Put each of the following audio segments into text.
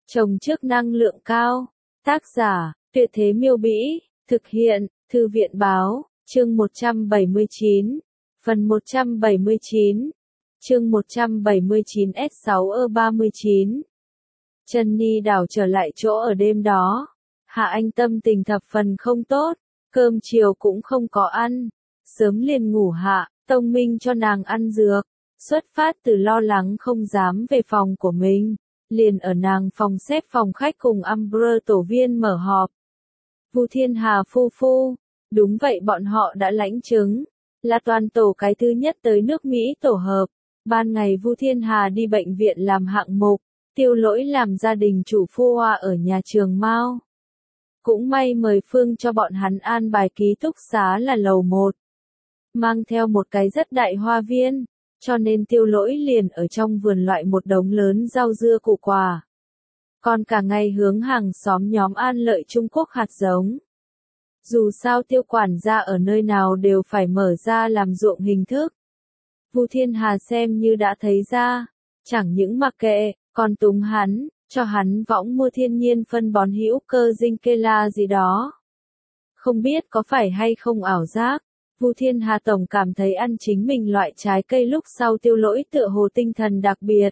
Trồng trước năng lượng cao. Tác giả, Tuyệt Thế Miêu Bĩ. Thực hiện, Thư viện Báo. Chương 179. Phần 179. Chương 179 S6E39. Trần đảo trở lại chỗ ở đêm đó. Hạ Anh tâm tình thập phần không tốt. Cơm chiều cũng không có ăn. Sớm liền ngủ hạ, Tông Minh cho nàng ăn dược. Xuất phát từ lo lắng không dám về phòng của mình. Liền ở nàng phòng xếp phòng khách cùng Amber tổ viên mở họp. Vu Thiên Hà phu phu. Đúng vậy, bọn họ đã lãnh chứng. Là toàn tổ cái thứ nhất tới nước Mỹ tổ hợp. Ban ngày Vu Thiên Hà đi bệnh viện làm hạng mục. Tiêu Lỗi làm gia đình chủ phu hoa ở nhà trường Mao. Cũng may mời Phương cho bọn hắn an bài ký túc xá là lầu 1. Mang theo một cái rất đại hoa viên. Cho nên Tiêu Lỗi liền ở trong vườn loại một đống lớn rau dưa củ quả. Còn cả ngày hướng hàng xóm nhóm An Lợi Trung Quốc hạt giống. Dù sao Tiêu quản gia ở nơi nào đều phải mở ra làm ruộng hình thức. Vu Thiên Hà xem như đã thấy ra. Chẳng những mặc kệ, còn túng hắn, cho hắn võng mua thiên nhiên phân bón hữu cơ dinh kê la gì đó. Không biết có phải hay không ảo giác. Vu Thiên Hà tổng cảm thấy ăn chính mình loại trái cây lúc sau Tiêu Lỗi tựa hồ tinh thần đặc biệt.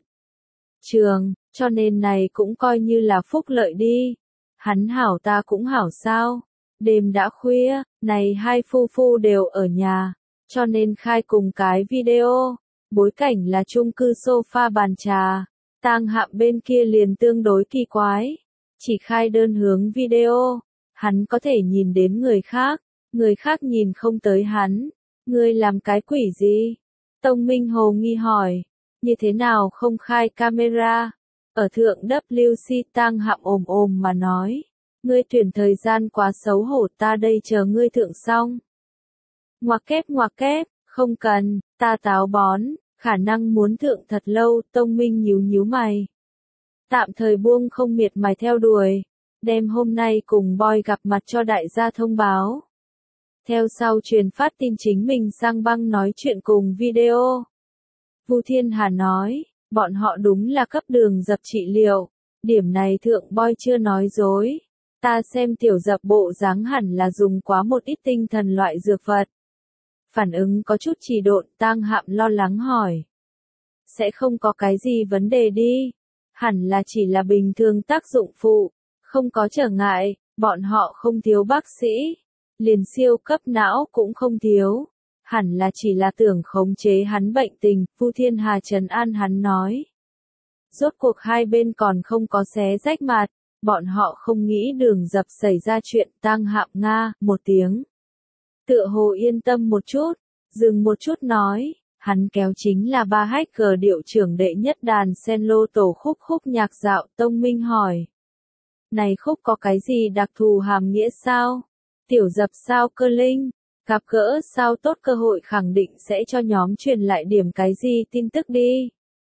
Cho nên này cũng coi như là phúc lợi đi. Hắn hảo ta cũng hảo sao. Đêm đã khuya, này hai phu phu đều ở nhà. Cho nên khai cùng cái video. Bối cảnh là chung cư sofa bàn trà. Tang Hạm bên kia liền tương đối kỳ quái. Chỉ khai đơn hướng video. Hắn có thể nhìn đến người khác. Người khác nhìn không tới hắn. Ngươi làm cái quỷ gì? Tông Minh Hồ nghi hỏi. Như thế nào không khai camera? Ở thượng WC Tang Hạm ồm mà nói. Ngươi tuyển thời gian quá xấu hổ, ta đây chờ ngươi thượng xong. Ngoặc kép, không cần, ta táo bón, khả năng muốn thượng thật lâu. Tông Minh nhíu mày. Tạm thời buông không miệt mài theo đuổi. Đem hôm nay cùng boy gặp mặt cho đại gia thông báo. Theo sau truyền phát tin chính mình sang băng nói chuyện cùng video. Vu Thiên Hà nói, bọn họ đúng là cấp đường dập trị liệu. Điểm này thượng boy chưa nói dối. Ta xem tiểu dập bộ dáng hẳn là dùng quá một ít tinh thần loại dược vật. Phản ứng có chút trì độn, Tang Hạm lo lắng hỏi. Sẽ không có cái gì vấn đề đi. Hẳn là chỉ là bình thường tác dụng phụ. Không có trở ngại, bọn họ không thiếu bác sĩ. Liền siêu cấp não cũng không thiếu. Hẳn là chỉ là tưởng khống chế hắn bệnh tình, Vu Thiên Hà trấn an hắn nói. Rốt cuộc hai bên còn không có xé rách mặt, bọn họ không nghĩ đường dập xảy ra chuyện. Tang Hạm nga, một tiếng. Tựa hồ yên tâm một chút, dừng một chút nói, hắn kéo chính là 3HG điệu trưởng đệ nhất đàn sen lô tổ khúc nhạc dạo. Tông Minh hỏi. Này khúc có cái gì đặc thù hàm nghĩa sao? Tiểu dập sao cơ linh, gặp gỡ sao tốt, cơ hội khẳng định sẽ cho nhóm truyền lại điểm cái gì tin tức đi.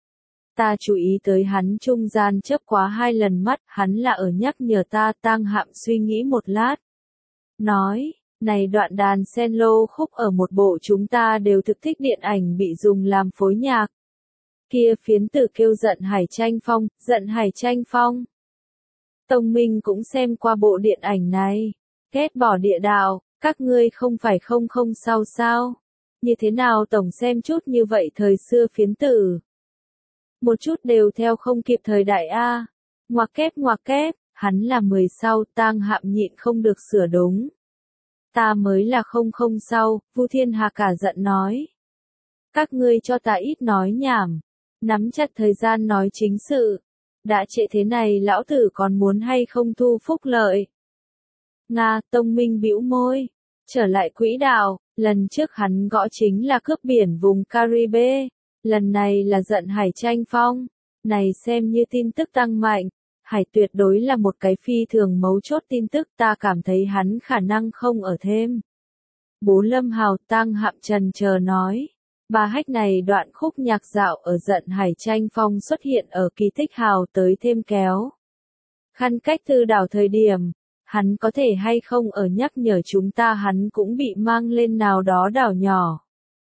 Ta chú ý tới hắn trung gian chớp quá 2 lần mắt, hắn là ở nhắc nhở ta. Tang Hạm suy nghĩ một lát. Nói, này đoạn đàn sen lô khúc ở một bộ chúng ta đều thực thích điện ảnh bị dùng làm phối nhạc. Kia phiến từ kêu Giận Hải Tranh Phong. Tông Minh cũng xem qua bộ điện ảnh này. Ghét bỏ địa đạo, các ngươi không phải không sao? Như thế nào tổng xem chút như vậy thời xưa phiến tử? Một chút đều theo không kịp thời đại a. Ngoặc kép, hắn là 10 sau. Tang Hạm nhịn không được sửa đúng. Ta mới là không sau, Vu Thiên Hà cả giận nói. Các ngươi cho ta ít nói nhảm. Nắm chặt thời gian nói chính sự. Đã trễ thế này lão tử còn muốn hay không thu phúc lợi? Nga, Tông Minh bĩu môi. Trở lại quỹ đạo, lần trước hắn gõ chính là cướp biển vùng Caribe. Lần này là Giận Hải Tranh Phong. Này xem như tin tức tăng mạnh. Hải tuyệt đối là một cái phi thường mấu chốt tin tức, ta cảm thấy hắn khả năng không ở thêm. Bố Lâm Hào. Tang Hạm trần chờ nói. 3HG này đoạn khúc nhạc dạo ở Giận Hải Tranh Phong xuất hiện ở Kỳ Tích Hào tới thêm kéo. Khăn cách Tư đảo thời điểm. Hắn có thể hay không ở nhắc nhở chúng ta hắn cũng bị mang lên nào đó đảo nhỏ.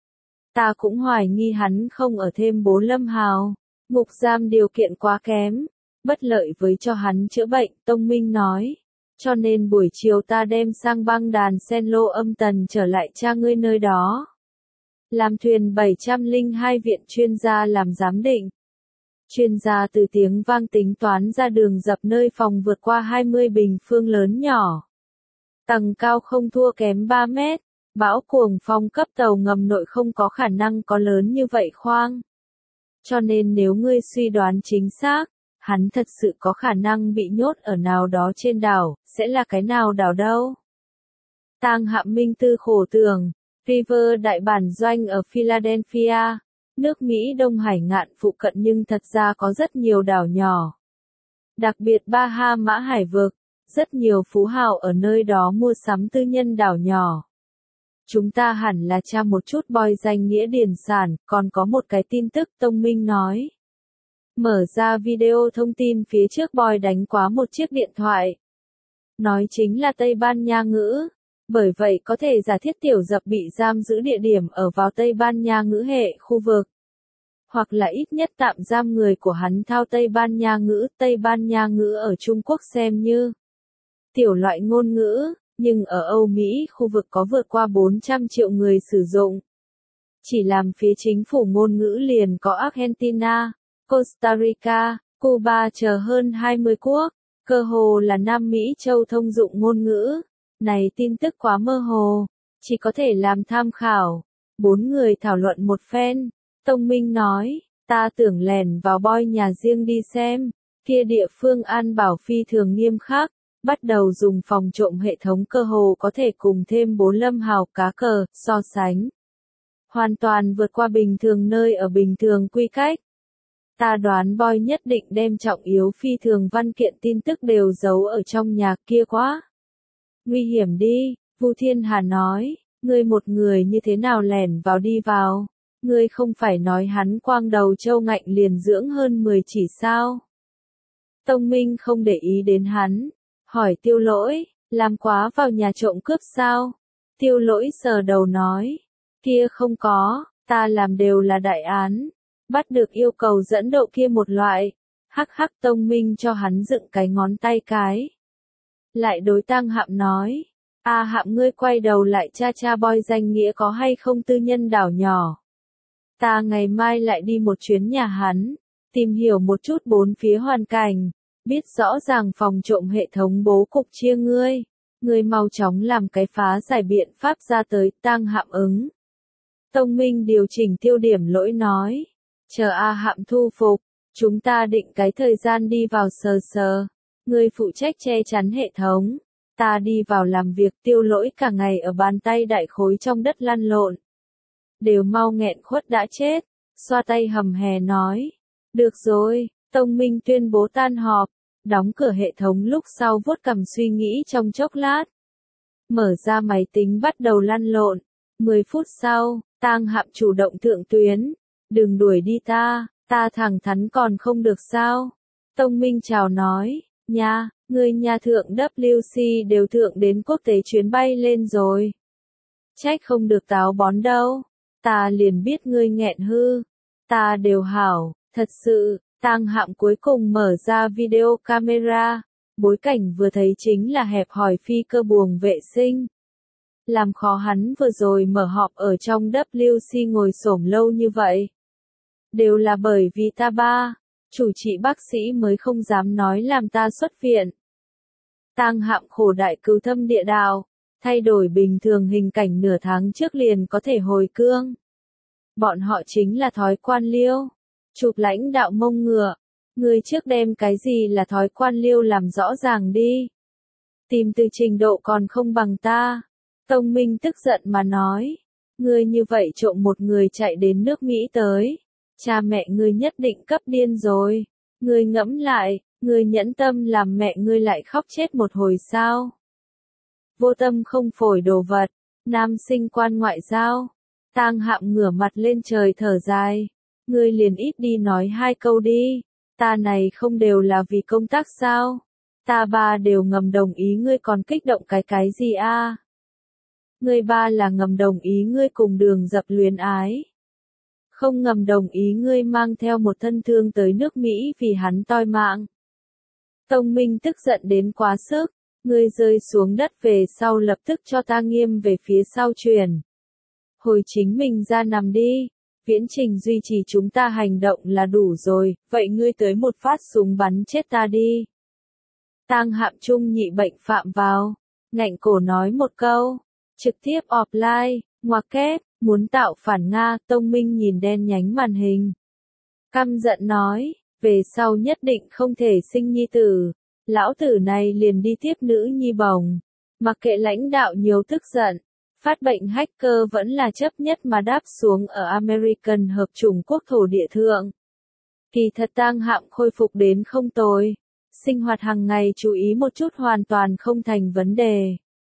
Ta cũng hoài nghi hắn không ở thêm Bố Lâm Hào. Ngục giam điều kiện quá kém. bất lợi với cho hắn chữa bệnh, Tông Minh nói. Cho nên buổi chiều ta đem sang băng đàn sen lô âm tần trở lại cha ngươi nơi đó. Làm thuyền 702 viện chuyên gia làm giám định. Chuyên gia từ tiếng vang tính toán ra đường dập nơi phòng vượt qua 20 bình phương lớn nhỏ. Tầng cao không thua kém 3 mét. Bão cuồng phong cấp tàu ngầm nội không có khả năng có lớn như vậy khoang. Cho nên nếu ngươi suy đoán chính xác, hắn thật sự có khả năng bị nhốt ở nào đó trên đảo, sẽ là cái nào đảo đâu? Tang Hạm Minh Tư khổ tưởng, River đại bản doanh ở Philadelphia, nước Mỹ Đông Hải ngạn phụ cận nhưng thật ra có rất nhiều đảo nhỏ. Đặc biệt Bahama hải vực, rất nhiều phú hào ở nơi đó mua sắm tư nhân đảo nhỏ. Chúng ta hẳn là tra một chút boy danh nghĩa điền sản, còn có một cái tin tức Tông Minh nói. Mở ra video thông tin phía trước boy đánh quá một chiếc điện thoại. Nói chính là Tây Ban Nha ngữ. Bởi vậy có thể giả thiết tiểu dập bị giam giữ địa điểm ở vào Tây Ban Nha ngữ hệ khu vực. Hoặc là ít nhất tạm giam người của hắn thao Tây Ban Nha ngữ ở Trung Quốc xem như tiểu loại ngôn ngữ, nhưng ở Âu Mỹ khu vực có vượt qua 400 triệu người sử dụng. Chỉ làm phía chính phủ ngôn ngữ liền có Argentina, Costa Rica, Cuba chờ hơn 20 quốc, cơ hồ là Nam Mỹ châu thông dụng ngôn ngữ. Này tin tức quá mơ hồ, chỉ có thể làm tham khảo. 4 người thảo luận một phen, Tông Minh nói, ta tưởng lèn vào boy nhà riêng đi xem, kia địa phương an bảo phi thường nghiêm khắc, bắt đầu dùng phòng trộm hệ thống cơ hồ có thể cùng thêm 4 lâm hào cá cờ, so sánh. Hoàn toàn vượt qua bình thường nơi ở bình thường quy cách. Ta đoán boy nhất định đem trọng yếu phi thường văn kiện tin tức đều giấu ở trong nhà kia quá. Nguy hiểm đi, Vu Thiên Hà nói, ngươi một người như thế nào lẻn vào đi vào, ngươi không phải nói hắn quang đầu châu ngạnh liền dưỡng hơn 10 chỉ sao. Tông Minh không để ý đến hắn, hỏi Tiêu Lỗi, làm quá vào nhà trộm cướp sao? Tiêu Lỗi sờ đầu nói, kia không có, ta làm đều là đại án, bắt được yêu cầu dẫn độ kia một loại. Hắc hắc Tông Minh cho hắn dựng cái ngón tay cái. Lại đối Tang Hạm nói, Hạm ngươi quay đầu lại cha boy danh nghĩa có hay không tư nhân đảo nhỏ. Ta ngày mai lại đi một chuyến nhà hắn, tìm hiểu một chút bốn phía hoàn cảnh, biết rõ ràng phòng trộm hệ thống bố cục chia ngươi mau chóng làm cái phá giải biện pháp ra tới. Tang Hạm ứng. Tông Minh điều chỉnh tiêu điểm Lỗi nói, chờ Hạm thu phục, chúng ta định cái thời gian đi vào sờ. Ngươi phụ trách che chắn hệ thống, ta đi vào làm việc. Tiêu Lỗi cả ngày ở bàn tay đại khối trong đất lăn lộn. Đều mau nghẹn khuất đã chết, xoa tay hầm hè nói. Được rồi, Tông Minh tuyên bố tan họp, đóng cửa hệ thống lúc sau vuốt cằm suy nghĩ trong chốc lát. Mở ra máy tính bắt đầu lăn lộn, 10 phút sau, Tang Hạm chủ động thượng tuyến. Đừng đuổi đi ta thẳng thắn còn không được sao. Tông Minh chào nói. Nha, người nhà thượng WC đều thượng đến quốc tế chuyến bay lên rồi. Trách không được táo bón đâu. Ta liền biết ngươi nghẹn hư. Ta đều hảo, thật sự. Tang Hạm cuối cùng mở ra video camera. Bối cảnh vừa thấy chính là hẹp hòi phi cơ buồng vệ sinh. Làm khó hắn vừa rồi mở họp ở trong WC ngồi xổm lâu như vậy. Đều là bởi vì ta chủ trị bác sĩ mới không dám nói làm ta xuất viện. Tang Hạm khổ đại cứu thâm địa đạo, thay đổi bình thường hình cảnh nửa tháng trước liền có thể hồi cương. Bọn họ chính là thói quan liêu, chụp lãnh đạo mông ngựa. Người trước đem cái gì là thói quan liêu làm rõ ràng đi. Tìm từ trình độ còn không bằng ta. Tông Minh tức giận mà nói, ngươi như vậy trộm một người chạy đến nước Mỹ tới. Cha mẹ ngươi nhất định cấp điên rồi. Ngươi ngẫm lại, ngươi nhẫn tâm làm mẹ ngươi lại khóc chết một hồi sao? Vô tâm không phổi đồ vật, nam sinh quan ngoại giao. Tang Hạm ngửa mặt lên trời thở dài. Ngươi liền ít đi nói 2 câu đi. Ta này không đều là vì công tác sao? Ta ba đều ngầm đồng ý ngươi còn kích động cái gì a? Ngươi ba là ngầm đồng ý ngươi cùng Đường Dập luyến ái. Không ngầm đồng ý ngươi mang theo một thân thương tới nước Mỹ vì hắn toi mạng. Tông Minh tức giận đến quá sức. Ngươi rơi xuống đất về sau lập tức cho ta nghiêm về phía sau truyền. Hồi chính mình ra nằm đi. Viễn Trình duy trì chúng ta hành động là đủ rồi, vậy ngươi tới một phát súng bắn chết ta đi. Tang Hạm Trung nhị bệnh phạm vào. Ngạnh cổ nói một câu. Trực tiếp offline, ngoặc kép, muốn tạo phản Nga, Tông Minh nhìn đen nhánh màn hình. Căm giận nói, về sau nhất định không thể sinh nhi tử. Lão tử này liền đi tiếp nữ nhi bồng. Mặc kệ lãnh đạo nhiều tức giận. Phát bệnh hacker vẫn là chấp nhất mà đáp xuống ở American Hợp chủng quốc thổ địa thượng. Kỳ thật Tang Hạm khôi phục đến không tồi. Sinh hoạt hàng ngày chú ý một chút hoàn toàn không thành vấn đề.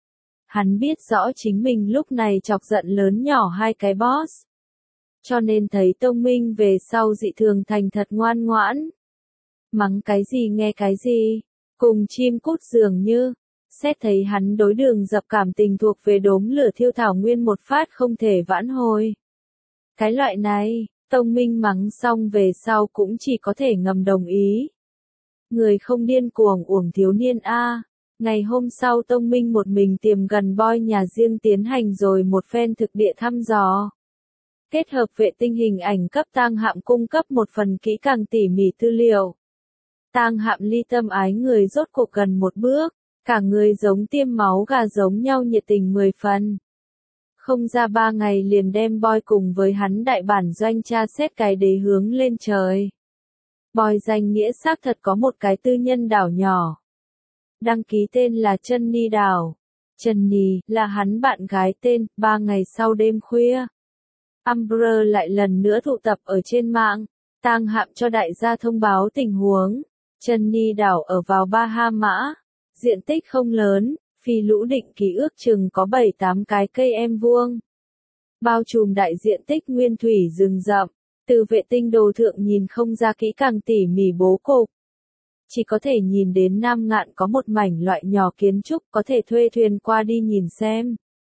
Hắn biết rõ chính mình lúc này chọc giận lớn nhỏ hai cái boss. Cho nên thấy Tông Minh về sau dị thường thành thật ngoan ngoãn. Mắng cái gì nghe cái gì, cùng chim cút dường như. Xét thấy hắn đối Đường Dập cảm tình thuộc về đốm lửa thiêu thảo nguyên một phát không thể vãn hồi. Cái loại này, Tông Minh mắng xong về sau cũng chỉ có thể ngầm đồng ý. Người không điên cuồng uổng thiếu niên a. Ngày hôm sau Tông Minh một mình tìm gần boy nhà riêng tiến hành rồi một phen thực địa thăm dò. Kết hợp vệ tinh hình ảnh cấp Tang Hạm cung cấp một phần kỹ càng tỉ mỉ tư liệu. Tang Hạm ly tâm ái người rốt cuộc gần một bước. Cả người giống tiêm máu gà giống nhau nhiệt tình 10 phần. Không ra 3 ngày liền đem boy cùng với hắn đại bản doanh tra xét cái đế hướng lên trời. Boy danh nghĩa xác thật có một cái tư nhân đảo nhỏ. Đăng ký tên là Chân Ni đảo. Chân Ni là hắn bạn gái tên. 3 ngày sau đêm khuya, Amber lại lần nữa tụ tập ở trên mạng. Tang Hạm cho đại gia thông báo tình huống. Chân Ni đảo ở vào Bahama. Diện tích không lớn, phi lũ định ký ước chừng có 7-8 cái cây em vuông. Bao trùm đại diện tích nguyên thủy rừng rậm, từ vệ tinh đồ thượng nhìn không ra kỹ càng tỉ mỉ bố cục. Chỉ có thể nhìn đến Nam Ngạn có một mảnh loại nhỏ kiến trúc có thể thuê thuyền qua đi nhìn xem.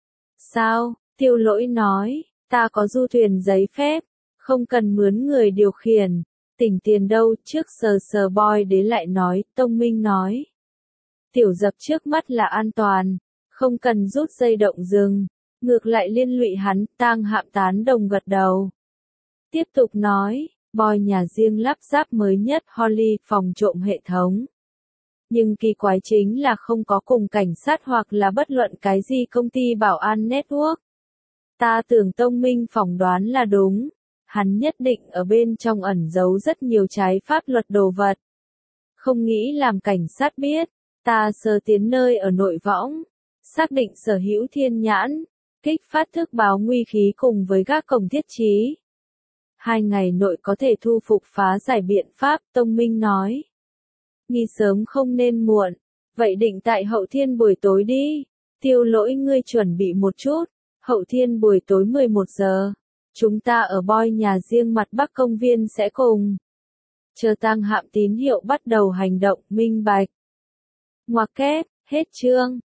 Sao? Tiêu Lỗi nói, ta có du thuyền giấy phép, không cần mướn người điều khiển. Tỉnh tiền đâu, trước sờ boy đế lại nói, Tông Minh nói. Tiểu Dập trước mắt là an toàn, không cần rút dây động rừng, ngược lại liên lụy hắn. Tang Hạm tán đồng gật đầu. Tiếp tục nói, boy nhà riêng lắp ráp mới nhất Holly phòng trộm hệ thống. Nhưng kỳ quái chính là không có cùng cảnh sát hoặc là bất luận cái gì công ty bảo an network. Ta tưởng Tông Minh phỏng đoán là đúng, hắn nhất định ở bên trong ẩn giấu rất nhiều trái pháp luật đồ vật. Không nghĩ làm cảnh sát biết. Ta sơ tiến nơi ở nội võng, xác định sở hữu thiên nhãn, kích phát thức báo nguy khí cùng với các cổng thiết trí. 2 ngày nội có thể thu phục phá giải biện pháp, Tông Minh nói. Nghi sớm không nên muộn, vậy định tại Hậu Thiên buổi tối đi. Tiêu Lỗi ngươi chuẩn bị một chút, Hậu Thiên buổi tối 11 giờ. Chúng ta ở boy nhà riêng mặt Bắc công viên sẽ cùng. Chờ Tang Hạm tín hiệu bắt đầu hành động, minh bạch. Ngoặc kép, hết chương.